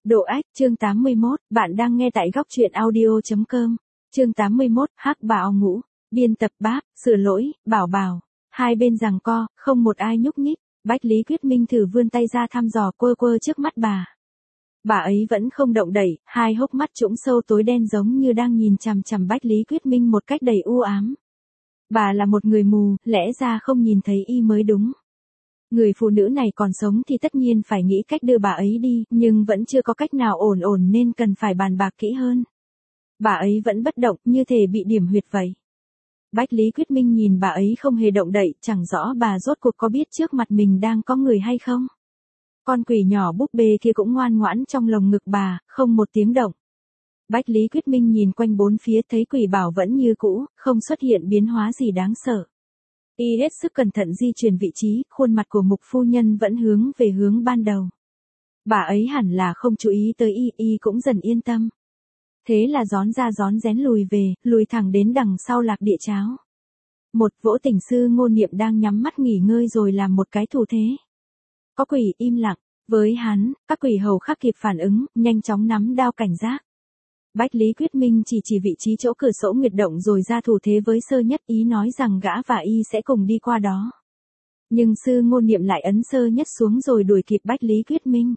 Độ ách, chương 81, bạn đang nghe tại góc truyện audio.com. Chương 81, Hắc Bào Ngũ, biên tập Bác, sửa lỗi, Bảo Bảo. Hai bên giằng co, không một ai nhúc nhích. Bách Lý Quyết Minh thử vươn tay ra thăm dò quơ quơ trước mắt bà. Bà ấy vẫn không động đậy, hai hốc mắt trũng sâu tối đen giống như đang nhìn chằm chằm Bách Lý Quyết Minh một cách đầy u ám. Bà là một người mù, lẽ ra không nhìn thấy y mới đúng. Người phụ nữ này còn sống thì tất nhiên phải nghĩ cách đưa bà ấy đi, nhưng vẫn chưa có cách nào ổn nên cần phải bàn bạc kỹ hơn. Bà ấy vẫn bất động, như thể bị điểm huyệt vậy. Bách Lý Quyết Minh nhìn bà ấy không hề động đậy, chẳng rõ bà rốt cuộc có biết trước mặt mình đang có người hay không. Con quỷ nhỏ búp bê kia cũng ngoan ngoãn trong lồng ngực bà, không một tiếng động. Bách Lý Quyết Minh nhìn quanh bốn phía thấy quỷ bảo vẫn như cũ, không xuất hiện biến hóa gì đáng sợ. Y hết sức cẩn thận di chuyển vị trí, khuôn mặt của Mục phu nhân vẫn hướng về hướng ban đầu. Bà ấy hẳn là không chú ý tới y cũng dần yên tâm. Thế là rón ra rón rén lùi về, lùi thẳng đến đằng sau Lạc Địa Cháo. Một Vỗ Tình Sư Ngôn Niệm đang nhắm mắt nghỉ ngơi rồi làm một cái thủ thế. Có quỷ im lặng, với hắn, các quỷ hầu khắc kịp phản ứng, nhanh chóng nắm đao cảnh giác. Bách Lý Quyết Minh chỉ vị trí chỗ cửa sổ nguyệt động rồi ra thủ thế với Sơ Nhất, ý nói rằng gã và y sẽ cùng đi qua đó. Nhưng Sư Ngôn Niệm lại ấn Sơ Nhất xuống rồi đuổi kịp Bách Lý Quyết Minh.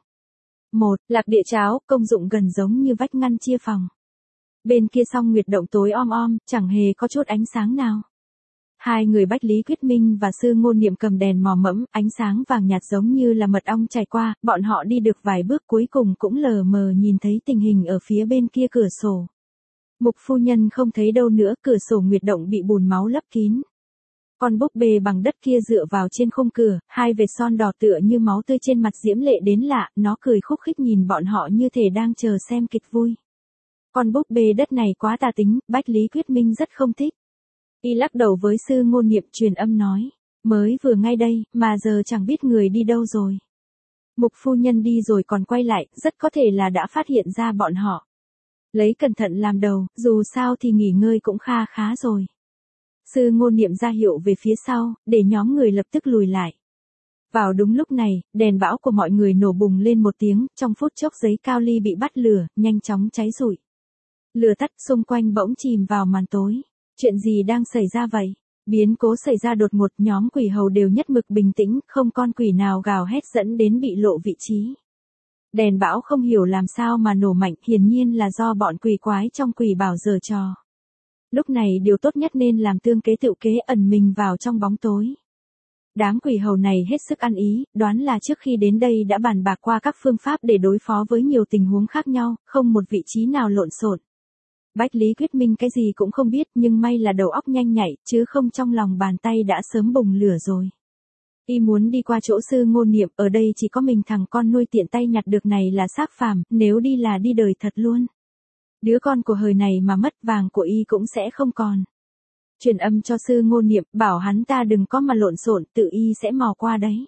Lạc Địa Cháo, công dụng gần giống như vách ngăn chia phòng. Bên kia song nguyệt động tối om, chẳng hề có chút ánh sáng nào. Hai người Bách Lý Quyết Minh và Sư Ngôn Niệm cầm đèn mò mẫm, ánh sáng vàng nhạt giống như là mật ong chảy qua, bọn họ đi được vài bước cuối cùng cũng lờ mờ nhìn thấy tình hình ở phía bên kia cửa sổ. Mục phu nhân không thấy đâu nữa, cửa sổ nguyệt động bị bùn máu lấp kín. Con búp bê bằng đất kia dựa vào trên khung cửa, hai vệt son đỏ tựa như máu tươi trên mặt diễm lệ đến lạ, nó cười khúc khích nhìn bọn họ như thể đang chờ xem kịch vui. Con búp bê đất này quá tà tính, Bách Lý Quyết Minh rất không thích. Y lắc đầu với Sư Ngôn Niệm truyền âm nói, mới vừa ngay đây, mà giờ chẳng biết người đi đâu rồi. Mục phu nhân đi rồi còn quay lại, rất có thể là đã phát hiện ra bọn họ. Lấy cẩn thận làm đầu, dù sao thì nghỉ ngơi cũng khá rồi. Sư Ngôn Niệm ra hiệu về phía sau, để nhóm người lập tức lùi lại. Vào đúng lúc này, đèn bão của mọi người nổ bùng lên một tiếng, trong phút chốc giấy cao ly bị bắt lửa, nhanh chóng cháy rụi. Lửa tắt, xung quanh bỗng chìm vào màn tối. Chuyện gì đang xảy ra vậy? Biến cố xảy ra đột ngột, nhóm quỷ hầu đều nhất mực bình tĩnh, không con quỷ nào gào hét dẫn đến bị lộ vị trí. Đèn bão không hiểu làm sao mà nổ mạnh, hiển nhiên là do bọn quỷ quái trong quỷ bảo giở trò. Lúc này điều tốt nhất nên làm tương kế tựu kế, ẩn mình vào trong bóng tối. Đám quỷ hầu này hết sức ăn ý, đoán là trước khi đến đây đã bàn bạc qua các phương pháp để đối phó với nhiều tình huống khác nhau, không một vị trí nào lộn xộn. Bách Lý Quyết Minh cái gì cũng không biết, nhưng may là đầu óc nhanh nhạy, chứ không trong lòng bàn tay đã sớm bùng lửa rồi. Y muốn đi qua chỗ Sư Ngôn Niệm, ở đây chỉ có mình thằng con nuôi tiện tay nhặt được này là xác phàm, nếu đi là đi đời thật luôn. Đứa con của hời này mà mất, vàng của y cũng sẽ không còn. Truyền âm cho Sư Ngôn Niệm, bảo hắn ta đừng có mà lộn xộn, tự y sẽ mò qua đấy.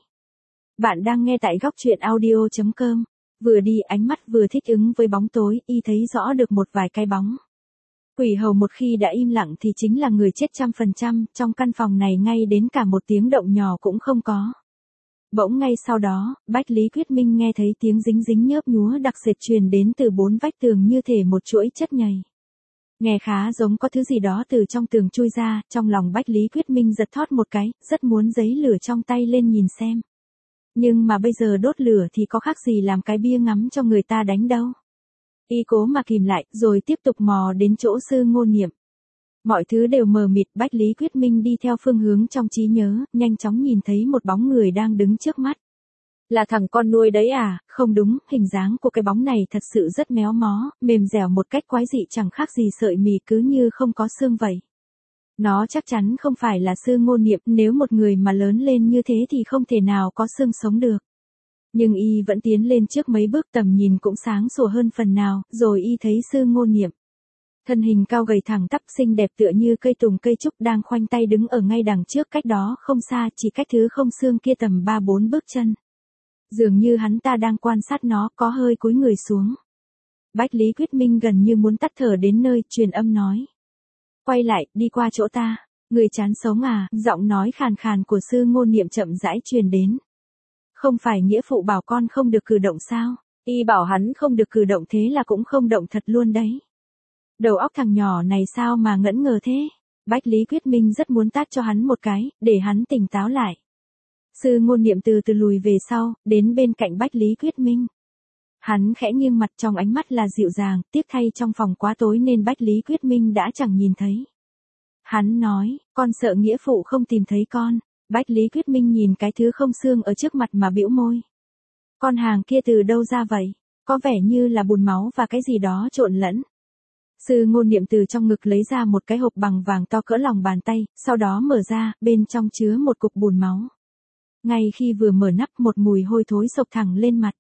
Bạn đang nghe tại góc truyện audio.com. Vừa đi ánh mắt vừa thích ứng với bóng tối, y thấy rõ được một vài cái bóng. Quỷ hầu một khi đã im lặng thì chính là người chết 100%, trong căn phòng này ngay đến cả một tiếng động nhỏ cũng không có. Bỗng ngay sau đó, Bách Lý Quyết Minh nghe thấy tiếng dính dính nhớp nhúa đặc sệt truyền đến từ bốn vách tường như thể một chuỗi chất nhầy. Nghe khá giống có thứ gì đó từ trong tường chui ra, trong lòng Bách Lý Quyết Minh giật thót một cái, rất muốn giấy lửa trong tay lên nhìn xem. Nhưng mà bây giờ đốt lửa thì có khác gì làm cái bia ngắm cho người ta đánh đâu. Y cố mà kìm lại, rồi tiếp tục mò đến chỗ Sư Ngôn Niệm. Mọi thứ đều mờ mịt, Bách Lý Quyết Minh đi theo phương hướng trong trí nhớ, nhanh chóng nhìn thấy một bóng người đang đứng trước mắt. Là thằng con nuôi đấy à? Không đúng, hình dáng của cái bóng này thật sự rất méo mó, mềm dẻo một cách quái dị, chẳng khác gì sợi mì, cứ như không có xương vậy. Nó chắc chắn không phải là Sư Ngôn Niệm, nếu một người mà lớn lên như thế thì không thể nào có xương sống được. Nhưng y vẫn tiến lên trước mấy bước, tầm nhìn cũng sáng sủa hơn phần nào, rồi y thấy Sư Ngôn Niệm. Thân hình cao gầy thẳng tắp xinh đẹp tựa như cây tùng cây trúc đang khoanh tay đứng ở ngay đằng trước, cách đó không xa, chỉ cách thứ không xương kia tầm 3-4 bước chân. Dường như hắn ta đang quan sát nó, có hơi cúi người xuống. Bách Lý Quyết Minh gần như muốn tắt thở đến nơi, truyền âm nói. Quay lại, đi qua chỗ ta. Người chán sống à? Giọng nói khàn khàn của Sư Ngôn Niệm chậm rãi truyền đến. Không phải nghĩa phụ bảo con không được cử động sao? Y bảo hắn không được cử động, thế là cũng không động thật luôn đấy. Đầu óc thằng nhỏ này sao mà ngẫn ngờ thế? Bách Lý Quyết Minh rất muốn tát cho hắn một cái, để hắn tỉnh táo lại. Sư Ngôn Niệm từ từ lùi về sau, đến bên cạnh Bách Lý Quyết Minh. Hắn khẽ nghiêng mặt, trong ánh mắt là dịu dàng, tiếc thay trong phòng quá tối nên Bách Lý Quyết Minh đã chẳng nhìn thấy. Hắn nói, con sợ nghĩa phụ không tìm thấy con. Bách Lý Quyết Minh nhìn cái thứ không xương ở trước mặt mà bĩu môi. Con hàng kia từ đâu ra vậy? Có vẻ như là bùn máu và cái gì đó trộn lẫn. Sư Ngôn Niệm từ trong ngực lấy ra một cái hộp bằng vàng to cỡ lòng bàn tay, sau đó mở ra, bên trong chứa một cục bùn máu. Ngay khi vừa mở nắp, một mùi hôi thối xộc thẳng lên mặt.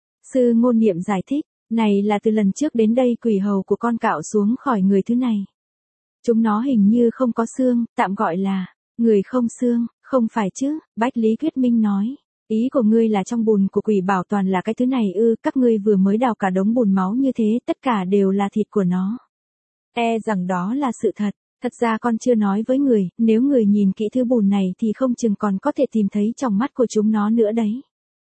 Sư Ngôn Niệm giải thích, này là từ lần trước đến đây quỷ hầu của con cạo xuống khỏi người thứ này. Chúng nó hình như không có xương, tạm gọi là người không xương, không phải chứ? Bách Lý Quyết Minh nói. Ý của ngươi là trong bùn của quỷ bảo toàn là cái thứ này ư? Các ngươi vừa mới đào cả đống bùn máu như thế, tất cả đều là thịt của nó. E rằng đó là sự thật. Thật ra con chưa nói với người, nếu người nhìn kỹ thứ bùn này thì không chừng còn có thể tìm thấy trong mắt của chúng nó nữa đấy.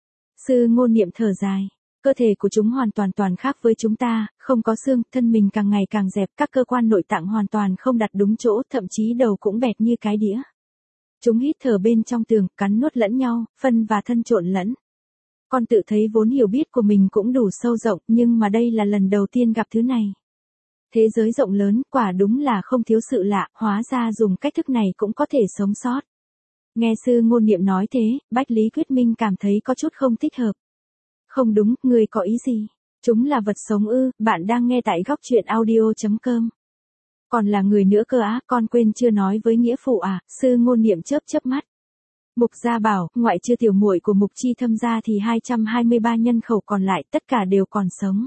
Sư Ngôn Niệm thở dài. Cơ thể của chúng hoàn toàn khác với chúng ta, không có xương, thân mình càng ngày càng dẹp, các cơ quan nội tạng hoàn toàn không đặt đúng chỗ, thậm chí đầu cũng bẹt như cái đĩa. Chúng hít thở bên trong tường, cắn nuốt lẫn nhau, phân và thân trộn lẫn. Con tự thấy vốn hiểu biết của mình cũng đủ sâu rộng, nhưng mà đây là lần đầu tiên gặp thứ này. Thế giới rộng lớn, quả đúng là không thiếu sự lạ, hóa ra dùng cách thức này cũng có thể sống sót. Nghe sư Ngôn Niệm nói thế, Bách Lý Quyết Minh cảm thấy có chút không thích hợp. Không đúng, ngươi có ý gì? Chúng là vật sống ư? Bạn đang nghe tại góc truyện audio.com. Còn là người nữa cơ á, con quên chưa nói với nghĩa phụ à? Sư Ngôn Niệm chớp mắt. Mục Gia bảo, ngoại trừ tiểu muội của Mục Chi Thâm ra thì 223 nhân khẩu còn lại tất cả đều còn sống.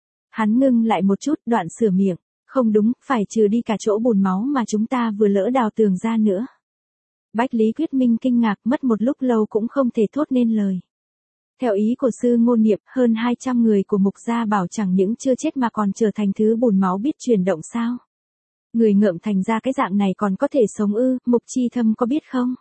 Hắn ngưng lại một chút, đoạn sửa miệng. Không đúng, phải trừ đi cả chỗ bùn máu mà chúng ta vừa lỡ đào tường ra nữa. Bách Lý Quyết Minh kinh ngạc, mất một lúc lâu cũng không thể thốt nên lời. Theo ý của sư Ngôn Niệm, hơn 200 người của Mục Gia bảo chẳng những chưa chết mà còn trở thành thứ bùn máu biết chuyển động sao? Người ngợm thành ra cái dạng này còn có thể sống ư? Mục Chi Thâm có biết không?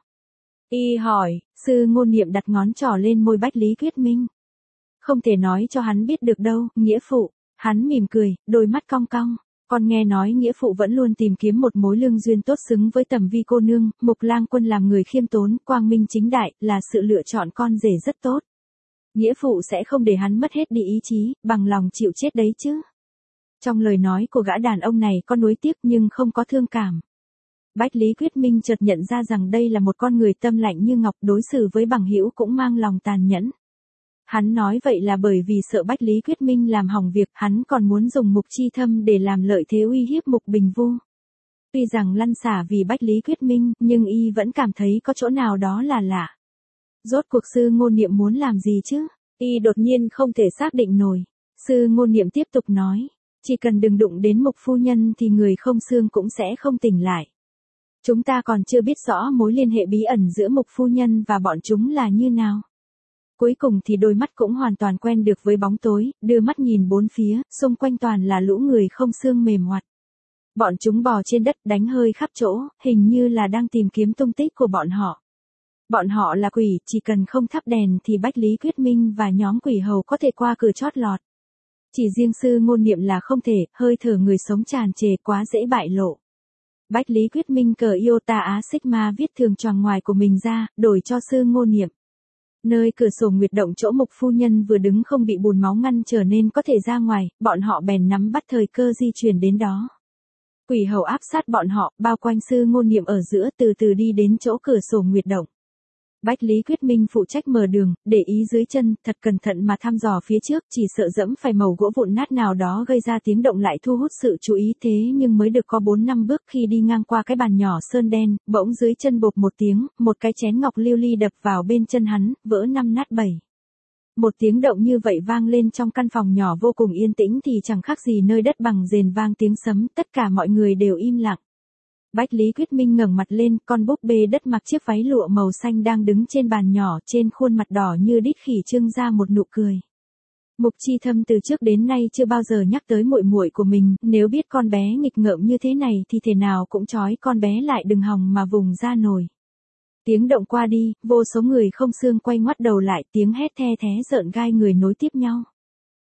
Y hỏi, sư Ngôn Niệm đặt ngón trỏ lên môi Bách Lý Quyết Minh. Không thể nói cho hắn biết được đâu, nghĩa phụ. Hắn mỉm cười, đôi mắt cong cong. Con nghe nói nghĩa phụ vẫn luôn tìm kiếm một mối lương duyên tốt xứng với Tầm Vi cô nương, Mục Lang Quân làm người khiêm tốn, quang minh chính đại, là sự lựa chọn con rể rất tốt. Nghĩa phụ sẽ không để hắn mất hết đi ý chí, bằng lòng chịu chết đấy chứ. Trong lời nói của gã đàn ông này có nuối tiếc nhưng không có thương cảm. Bách Lý Quyết Minh chợt nhận ra rằng đây là một con người tâm lạnh như ngọc, đối xử với bằng hữu cũng mang lòng tàn nhẫn. Hắn nói vậy là bởi vì sợ Bách Lý Quyết Minh làm hỏng việc, hắn còn muốn dùng Mục Chi Thâm để làm lợi thế uy hiếp Mục Bình Vu. Tuy rằng lăn xả vì Bách Lý Quyết Minh, nhưng y vẫn cảm thấy có chỗ nào đó là lạ. Rốt cuộc sư Ngôn Niệm muốn làm gì chứ? Y đột nhiên không thể xác định nổi. Sư Ngôn Niệm tiếp tục nói, chỉ cần đừng đụng đến Mục phu nhân thì người không xương cũng sẽ không tỉnh lại. Chúng ta còn chưa biết rõ mối liên hệ bí ẩn giữa Mục phu nhân và bọn chúng là như nào. Cuối cùng thì đôi mắt cũng hoàn toàn quen được với bóng tối, đưa mắt nhìn bốn phía, xung quanh toàn là lũ người không xương mềm ngoặt. Bọn chúng bò trên đất đánh hơi khắp chỗ, hình như là đang tìm kiếm tung tích của bọn họ. Bọn họ là quỷ, chỉ cần không thắp đèn thì Bách Lý Quyết Minh và nhóm quỷ hầu có thể qua cửa chót lọt. Chỉ riêng sư Ngôn Niệm là không thể, hơi thở người sống tràn trề quá dễ bại lộ. Bách Lý Quyết Minh cờ Iota Á Sigma viết thường choàng ngoài của mình ra, đổi cho sư Ngôn Niệm. Nơi cửa sổ nguyệt động chỗ Mục phu nhân vừa đứng không bị bùn máu ngăn trở nên có thể ra ngoài, bọn họ bèn nắm bắt thời cơ di chuyển đến đó. Quỷ hầu áp sát bọn họ, bao quanh sư Ngôn Niệm ở giữa, từ từ đi đến chỗ cửa sổ nguyệt động. Bách Lý Quyết Minh phụ trách mở đường, để ý dưới chân, thật cẩn thận mà thăm dò phía trước, chỉ sợ dẫm phải mẩu gỗ vụn nát nào đó gây ra tiếng động lại thu hút sự chú ý, thế nhưng mới được có 4-5 bước khi đi ngang qua cái bàn nhỏ sơn đen, bỗng dưới chân bộp một tiếng, một cái chén ngọc lưu ly đập vào bên chân hắn, vỡ 5 nát 7. Một tiếng động như vậy vang lên trong căn phòng nhỏ vô cùng yên tĩnh thì chẳng khác gì nơi đất bằng rền vang tiếng sấm, tất cả mọi người đều im lặng. Bách Lý Quyết Minh ngẩng mặt lên, con búp bê đất mặc chiếc váy lụa màu xanh đang đứng trên bàn nhỏ, trên khuôn mặt đỏ như đít khỉ trưng ra một nụ cười. Mục Chi Thâm từ trước đến nay chưa bao giờ nhắc tới muội muội của mình, nếu biết con bé nghịch ngợm như thế này thì thể nào cũng trói con bé lại đừng hòng mà vùng ra nổi. Tiếng động qua đi, vô số người không xương quay ngoắt đầu lại, tiếng hét the thé rợn gai người nối tiếp nhau.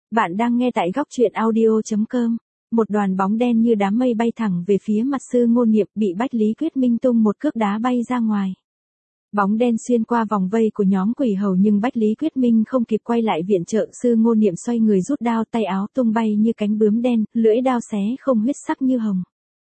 Bạn đang nghe tại góc truyện audio.com. Một đoàn bóng đen như đám mây bay thẳng về phía mặt Sư Ngôn Niệm, bị Bách Lý Quyết Minh tung một cước đá bay ra ngoài. Bóng đen xuyên qua vòng vây của nhóm quỷ hầu nhưng Bách Lý Quyết Minh không kịp quay lại viện trợ. Sư Ngôn Niệm xoay người rút đao, tay áo tung bay như cánh bướm đen, lưỡi đao xé không huyết sắc như hồng.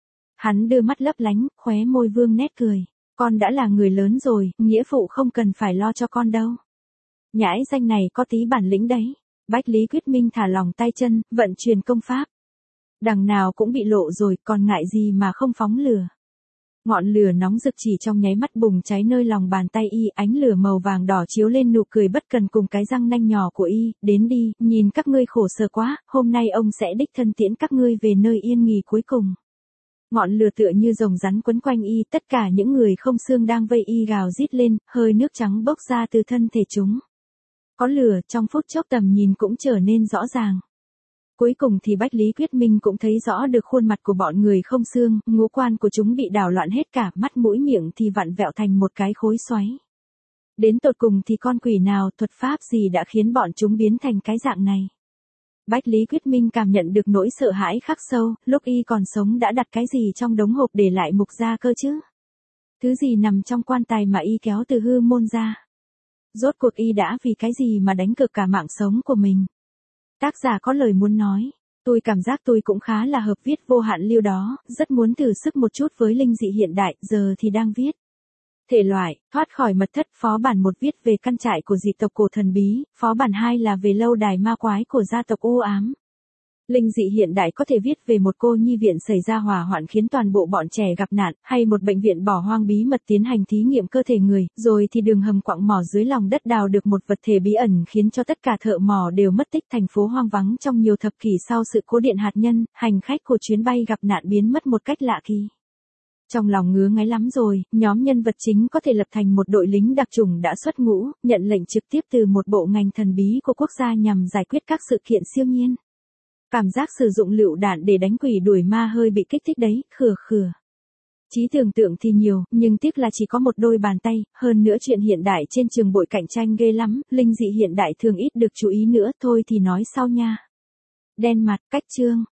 Hắn đưa mắt lấp lánh, khóe môi vương nét cười. Con đã là người lớn rồi, nghĩa phụ không cần phải lo cho con đâu. Nhãi danh này có tí bản lĩnh đấy. Bách Lý Quyết Minh thả lỏng tay chân, vận chuyển công pháp. Đằng nào cũng bị lộ rồi, còn ngại gì mà không phóng lửa. Ngọn lửa nóng rực chỉ trong nháy mắt bùng cháy nơi lòng bàn tay y, ánh lửa màu vàng đỏ chiếu lên nụ cười bất cần cùng cái răng nanh nhỏ của y. Đến đi, nhìn các ngươi khổ sở quá, hôm nay ông sẽ đích thân tiễn các ngươi về nơi yên nghỉ cuối cùng. Ngọn lửa tựa như rồng rắn quấn quanh y, tất cả những người không xương đang vây y gào rít lên, hơi nước trắng bốc ra từ thân thể chúng. Có lửa, trong phút chốc tầm nhìn cũng trở nên rõ ràng. Cuối cùng thì Bách Lý Quyết Minh cũng thấy rõ được khuôn mặt của bọn người không xương, ngũ quan của chúng bị đảo loạn hết cả, mắt mũi miệng thì vặn vẹo thành một cái khối xoáy. Đến tột cùng thì con quỷ nào, thuật pháp gì đã khiến bọn chúng biến thành cái dạng này? Bách Lý Quyết Minh cảm nhận được nỗi sợ hãi khắc sâu, lúc y còn sống đã đặt cái gì trong đống hộp để lại mục gia cơ chứ? Thứ gì nằm trong quan tài mà y kéo từ hư môn ra? Rốt cuộc y đã vì cái gì mà đánh cược cả mạng sống của mình? Tác giả có lời muốn nói. Tôi cảm giác tôi cũng khá là hợp viết vô hạn lưu đó, rất muốn thử sức một chút với linh dị hiện đại, giờ thì đang viết. Thể loại, thoát khỏi mật thất. Phó bản 1 viết về căn trại của dị tộc cổ thần bí, phó bản 2 là về lâu đài ma quái của gia tộc u ám. Linh dị hiện đại có thể viết về một cô nhi viện xảy ra hỏa hoạn khiến toàn bộ bọn trẻ gặp nạn, hay một bệnh viện bỏ hoang bí mật tiến hành thí nghiệm cơ thể người, rồi thì đường hầm quặng mỏ dưới lòng đất đào được một vật thể bí ẩn khiến cho tất cả thợ mỏ đều mất tích. Thành phố hoang vắng trong nhiều thập kỷ sau sự cố điện hạt nhân, hành khách của chuyến bay gặp nạn biến mất một cách lạ kỳ. Trong lòng ngứa ngáy lắm rồi, nhóm nhân vật chính có thể lập thành một đội lính đặc chủng đã xuất ngũ, nhận lệnh trực tiếp từ một bộ ngành thần bí của quốc gia nhằm giải quyết các sự kiện siêu nhiên. Cảm giác sử dụng lựu đạn để đánh quỷ đuổi ma hơi bị kích thích đấy, khừa khừa. Trí tưởng tượng thì nhiều, nhưng tiếc là chỉ có một đôi bàn tay, hơn nữa chuyện hiện đại trên trường bội cạnh tranh ghê lắm, linh dị hiện đại thường ít được chú ý nữa, thôi thì nói sau nha. Đen mặt, cách chương.